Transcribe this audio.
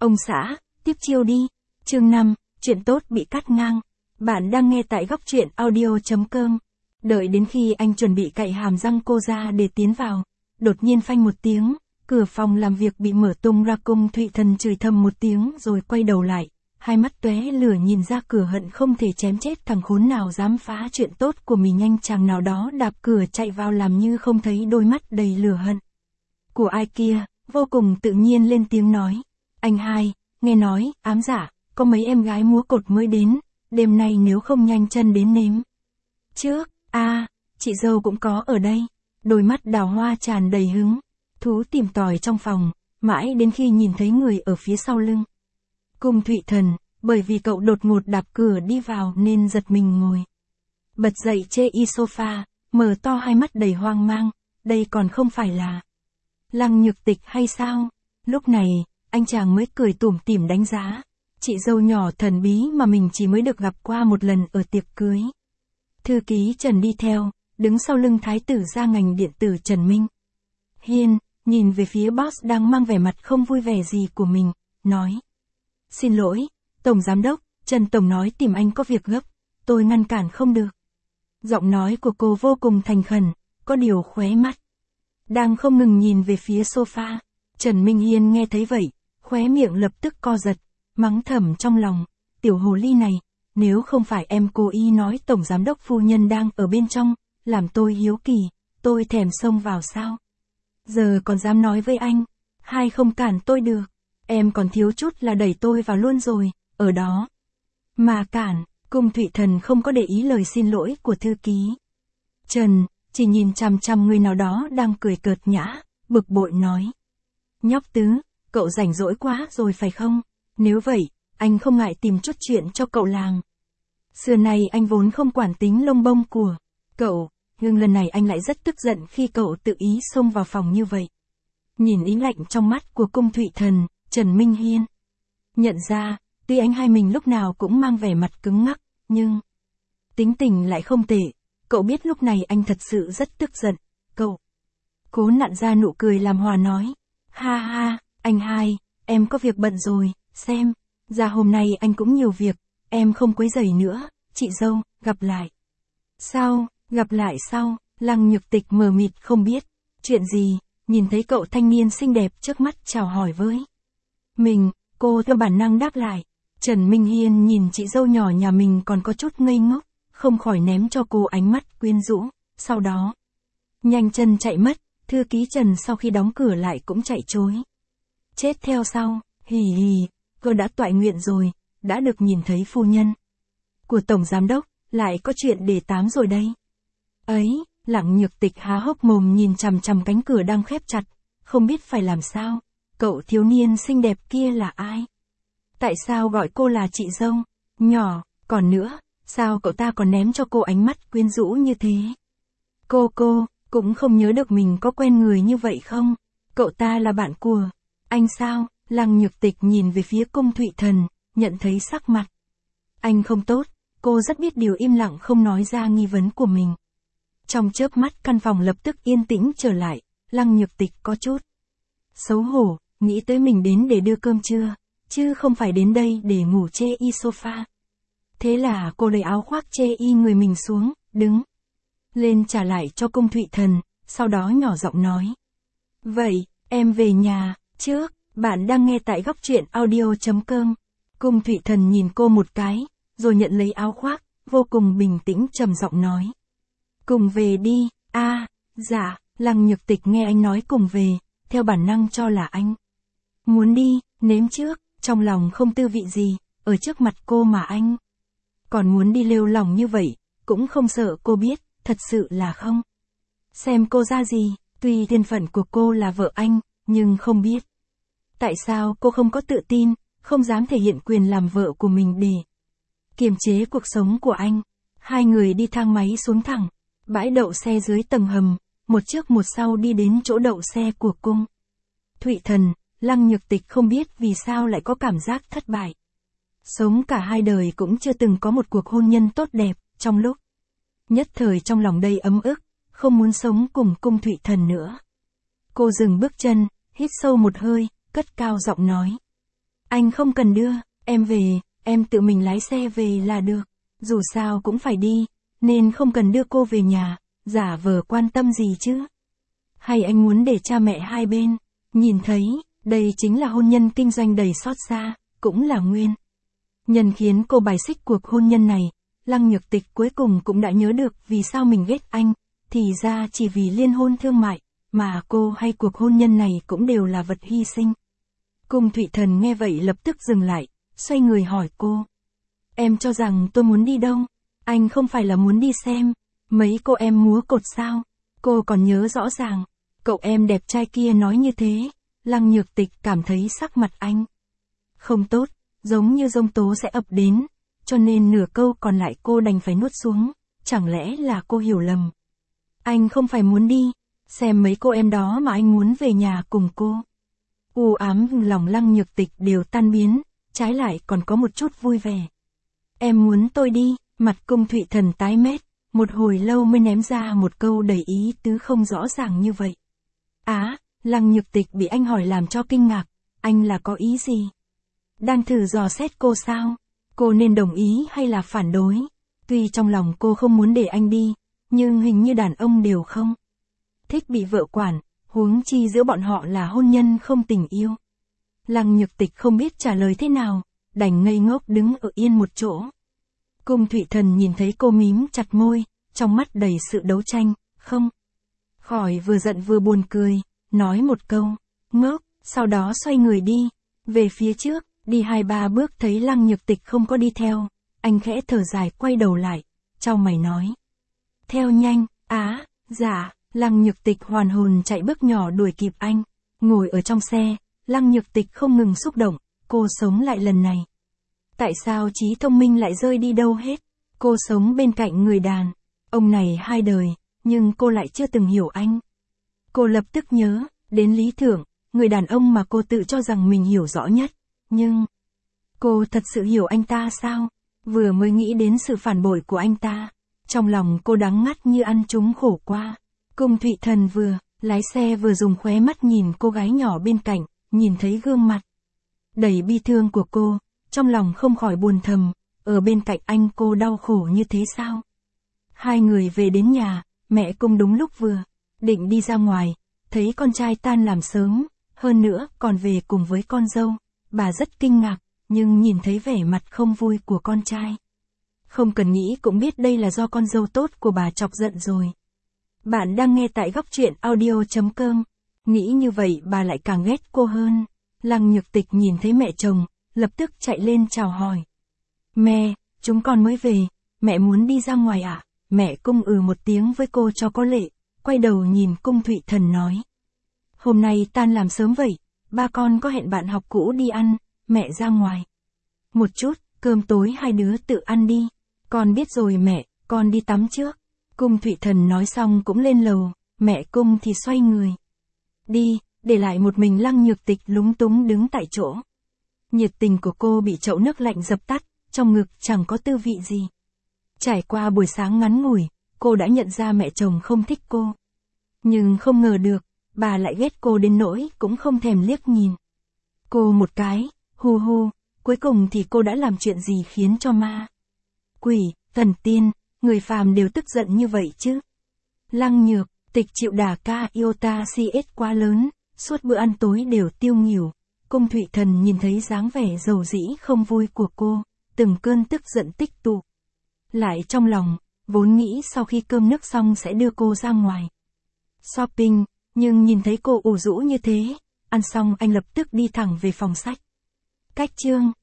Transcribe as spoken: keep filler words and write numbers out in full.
Ông xã, tiếp chiêu đi. Chương năm, chuyện tốt bị cắt ngang. Bạn đang nghe tại góc truyện audio chấm com. Đợi đến khi anh chuẩn bị cạy hàm răng cô ra để tiến vào, đột nhiên phanh một tiếng, cửa phòng làm việc bị mở tung ra. Cung Thụy Thần chửi thầm một tiếng rồi quay đầu lại, hai mắt tóe lửa nhìn ra cửa hận không thể chém chết thằng khốn nào dám phá chuyện tốt của mình. Nhanh chàng nào đó đạp cửa chạy vào làm như không thấy đôi mắt đầy lửa hận của ai kia, vô cùng tự nhiên lên tiếng nói. Anh hai, nghe nói, ám dạ, có mấy em gái múa cột mới đến, đêm nay nếu không nhanh chân đến nếm trước. A, à, chị dâu cũng có ở đây. Đôi mắt đào hoa tràn đầy hứng thú tìm tòi trong phòng, mãi đến khi nhìn thấy người ở phía sau lưng Cung Thụy Thần, bởi vì cậu đột ngột đạp cửa đi vào nên giật mình ngồi bật dậy chê y sofa, mở to hai mắt đầy hoang mang. Đây còn không phải là Lăng Nhược Tịch hay sao? Lúc này, anh chàng mới cười tủm tỉm đánh giá chị dâu nhỏ thần bí mà mình chỉ mới được gặp qua một lần ở tiệc cưới. Thư ký Trần đi theo, đứng sau lưng thái tử gia ngành điện tử Trần Minh Hiên, nhìn về phía boss đang mang vẻ mặt không vui vẻ gì của mình, nói. Xin lỗi, Tổng Giám đốc, Trần Tổng nói tìm anh có việc gấp, tôi ngăn cản không được. Giọng nói của cô vô cùng thành khẩn, có điều khóe mắt đang không ngừng nhìn về phía sofa. Trần Minh Hiên nghe thấy vậy, khóe miệng lập tức co giật, mắng thầm trong lòng, tiểu hồ ly này, nếu không phải em cố ý nói Tổng Giám đốc phu nhân đang ở bên trong, làm tôi hiếu kỳ, tôi thèm xông vào sao? Giờ còn dám nói với anh, hai không cản tôi được, em còn thiếu chút là đẩy tôi vào luôn rồi, ở đó mà cản. Cung Thụy Thần không có để ý lời xin lỗi của thư ký Trần, chỉ nhìn chằm chằm người nào đó đang cười cợt nhã, bực bội nói. Nhóc tứ, cậu rảnh rỗi quá rồi phải không? Nếu vậy, anh không ngại tìm chút chuyện cho cậu làm. Xưa nay anh vốn không quản tính lông bông của cậu, nhưng lần này anh lại rất tức giận khi cậu tự ý xông vào phòng như vậy. Nhìn ý lạnh trong mắt của Cung Thụy Thần, Trần Minh Hiên nhận ra, tuy anh hai mình lúc nào cũng mang vẻ mặt cứng ngắc, nhưng tính tình lại không tệ. Cậu biết lúc này anh thật sự rất tức giận. Cậu cố nặn ra nụ cười làm hòa nói. Ha ha, anh hai, em có việc bận rồi, xem ra hôm nay anh cũng nhiều việc, em không quấy rầy nữa, chị dâu, gặp lại. Sao, gặp lại sao? Lăng Nhược Tịch mờ mịt không biết chuyện gì, nhìn thấy cậu thanh niên xinh đẹp trước mắt chào hỏi với mình, cô theo bản năng đáp lại. Trần Minh Hiên nhìn chị dâu nhỏ nhà mình còn có chút ngây ngốc, không khỏi ném cho cô ánh mắt quyến rũ, sau đó nhanh chân chạy mất. Thư ký Trần sau khi đóng cửa lại cũng chạy trối chết theo sau. Hì hì, cô đã toại nguyện rồi, đã được nhìn thấy phu nhân của Tổng Giám đốc, lại có chuyện để tám rồi đây. Ấy, Lăng Nhược Tịch há hốc mồm nhìn chằm chằm cánh cửa đang khép chặt, không biết phải làm sao. Cậu thiếu niên xinh đẹp kia là ai? Tại sao gọi cô là chị dâu nhỏ? Còn nữa, sao cậu ta còn ném cho cô ánh mắt quyến rũ như thế? Cô cô, cũng không nhớ được mình có quen người như vậy không? Cậu ta là bạn của anh sao? Lăng Nhược Tịch nhìn về phía Cung Thụy Thần, nhận thấy sắc mặt anh không tốt, cô rất biết điều im lặng không nói ra nghi vấn của mình. Trong chớp mắt căn phòng lập tức yên tĩnh trở lại, Lăng Nhược Tịch có chút xấu hổ, nghĩ tới mình đến để đưa cơm trưa, chứ không phải đến đây để ngủ chê y sofa. Thế là cô lấy áo khoác chê y người mình xuống, đứng lên trả lại cho Cung Thụy Thần, sau đó nhỏ giọng nói. Vậy, em về nhà trước, bạn đang nghe tại góc truyện audio chấm com. Cung Thụy Thần nhìn cô một cái, rồi nhận lấy áo khoác, vô cùng bình tĩnh trầm giọng nói. Cùng về đi. A, à, dạ. Lăng Nhược Tịch nghe anh nói cùng về, theo bản năng cho là anh muốn đi, nếm trước, trong lòng không tư vị gì, ở trước mặt cô mà anh còn muốn đi lêu lỏng như vậy, cũng không sợ cô biết, thật sự là không xem cô ra gì. Tuy thân phận của cô là vợ anh, nhưng không biết tại sao cô không có tự tin, không dám thể hiện quyền làm vợ của mình để kiềm chế cuộc sống của anh. Hai người đi thang máy xuống thẳng bãi đậu xe dưới tầng hầm, một trước một sau đi đến chỗ đậu xe của Cung Thụy Thần. Lăng Nhược Tịch không biết vì sao lại có cảm giác thất bại. Sống cả hai đời cũng chưa từng có một cuộc hôn nhân tốt đẹp, trong lúc nhất thời trong lòng đầy ấm ức, không muốn sống cùng Cung Thụy Thần nữa. Cô dừng bước chân, hít sâu một hơi, cất cao giọng nói. Anh không cần đưa, em về, em tự mình lái xe về là được. Dù sao cũng phải đi, nên không cần đưa cô về nhà, giả vờ quan tâm gì chứ. Hay anh muốn để cha mẹ hai bên nhìn thấy, đây chính là hôn nhân kinh doanh đầy xót xa, cũng là nguyên nhân khiến cô bài xích cuộc hôn nhân này. Lăng Nhược Tịch cuối cùng cũng đã nhớ được vì sao mình ghét anh, thì ra chỉ vì liên hôn thương mại, mà cô hay cuộc hôn nhân này cũng đều là vật hy sinh. Cung Thụy Thần nghe vậy lập tức dừng lại, xoay người hỏi cô. Em cho rằng tôi muốn đi đâu? Anh không phải là muốn đi xem mấy cô em múa cột sao? Cô còn nhớ rõ ràng, cậu em đẹp trai kia nói như thế. Lăng Nhược Tịch cảm thấy sắc mặt anh không tốt, giống như giông tố sẽ ập đến, cho nên nửa câu còn lại cô đành phải nuốt xuống. Chẳng lẽ là cô hiểu lầm? Anh không phải muốn đi xem mấy cô em đó mà anh muốn về nhà cùng cô. U ám lòng Lăng Nhược Tịch đều tan biến, trái lại còn có một chút vui vẻ. Em muốn tôi đi, mặt Cung Thụy Thần tái mét, một hồi lâu mới ném ra một câu đầy ý tứ không rõ ràng như vậy. Á, Lăng Nhược Tịch bị anh hỏi làm cho kinh ngạc, anh là có ý gì? Đang thử dò xét cô sao? Cô nên đồng ý hay là phản đối? Tuy trong lòng cô không muốn để anh đi, nhưng hình như đàn ông đều không thích bị vợ quản, huống chi giữa bọn họ là hôn nhân không tình yêu. Lăng Nhược Tịch không biết trả lời thế nào, đành ngây ngốc đứng ở yên một chỗ. Cung Thụy Thần nhìn thấy cô mím chặt môi, trong mắt đầy sự đấu tranh, không khỏi vừa giận vừa buồn cười, nói một câu, ngốc, sau đó xoay người đi, về phía trước, đi hai ba bước thấy Lăng Nhược Tịch không có đi theo, anh khẽ thở dài quay đầu lại, chau mày nói. Theo nhanh, á, dạ, Lăng Nhược Tịch hoàn hồn chạy bước nhỏ đuổi kịp anh, ngồi ở trong xe, Lăng Nhược Tịch không ngừng xúc động, cô sống lại lần này. Tại sao trí thông minh lại rơi đi đâu hết? Cô sống bên cạnh người đàn ông này hai đời, nhưng cô lại chưa từng hiểu anh. Cô lập tức nhớ đến Lý Thưởng, người đàn ông mà cô tự cho rằng mình hiểu rõ nhất, nhưng cô thật sự hiểu anh ta sao? Vừa mới nghĩ đến sự phản bội của anh ta, trong lòng cô đắng ngắt như ăn trúng khổ qua. Cung Thụy Thần vừa lái xe vừa dùng khóe mắt nhìn cô gái nhỏ bên cạnh, nhìn thấy gương mặt đầy bi thương của cô, trong lòng không khỏi buồn thầm, ở bên cạnh anh cô đau khổ như thế sao? Hai người về đến nhà, mẹ Cung đúng lúc vừa định đi ra ngoài, thấy con trai tan làm sớm, hơn nữa còn về cùng với con dâu, bà rất kinh ngạc, nhưng nhìn thấy vẻ mặt không vui của con trai. Không cần nghĩ cũng biết đây là do con dâu tốt của bà chọc giận rồi. Bạn đang nghe tại góc truyện audio chấm com. Nghĩ như vậy bà lại càng ghét cô hơn. Lăng Nhược Tịch nhìn thấy mẹ chồng, lập tức chạy lên chào hỏi. Mẹ, chúng con mới về, mẹ muốn đi ra ngoài à? Mẹ Cung ừ một tiếng với cô cho có lệ, quay đầu nhìn Cung Thụy Thần nói. Hôm nay tan làm sớm vậy, ba con có hẹn bạn học cũ đi ăn, mẹ ra ngoài một chút, cơm tối hai đứa tự ăn đi. Con biết rồi mẹ, con đi tắm trước. Cung Thụy Thần nói xong cũng lên lầu, mẹ Cung thì xoay người đi, để lại một mình Lăng Nhược Tịch lúng túng đứng tại chỗ. Nhiệt tình của cô bị chậu nước lạnh dập tắt, trong ngực chẳng có tư vị gì. Trải qua buổi sáng ngắn ngủi, cô đã nhận ra mẹ chồng không thích cô. Nhưng không ngờ được, bà lại ghét cô đến nỗi cũng không thèm liếc nhìn cô một cái, hu hu, cuối cùng thì cô đã làm chuyện gì khiến cho ma quỷ, thần tiên, người phàm đều tức giận như vậy chứ? Lăng Nhược Tịch chịu đả ca iota cs quá lớn, suốt bữa ăn tối đều tiêu nghỉu. Cung Thụy Thần nhìn thấy dáng vẻ dầu dĩ không vui của cô, từng cơn tức giận tích tụ lại trong lòng, vốn nghĩ sau khi cơm nước xong sẽ đưa cô ra ngoài shopping, nhưng nhìn thấy cô ủ rũ như thế, ăn xong anh lập tức đi thẳng về phòng sách. Cách chương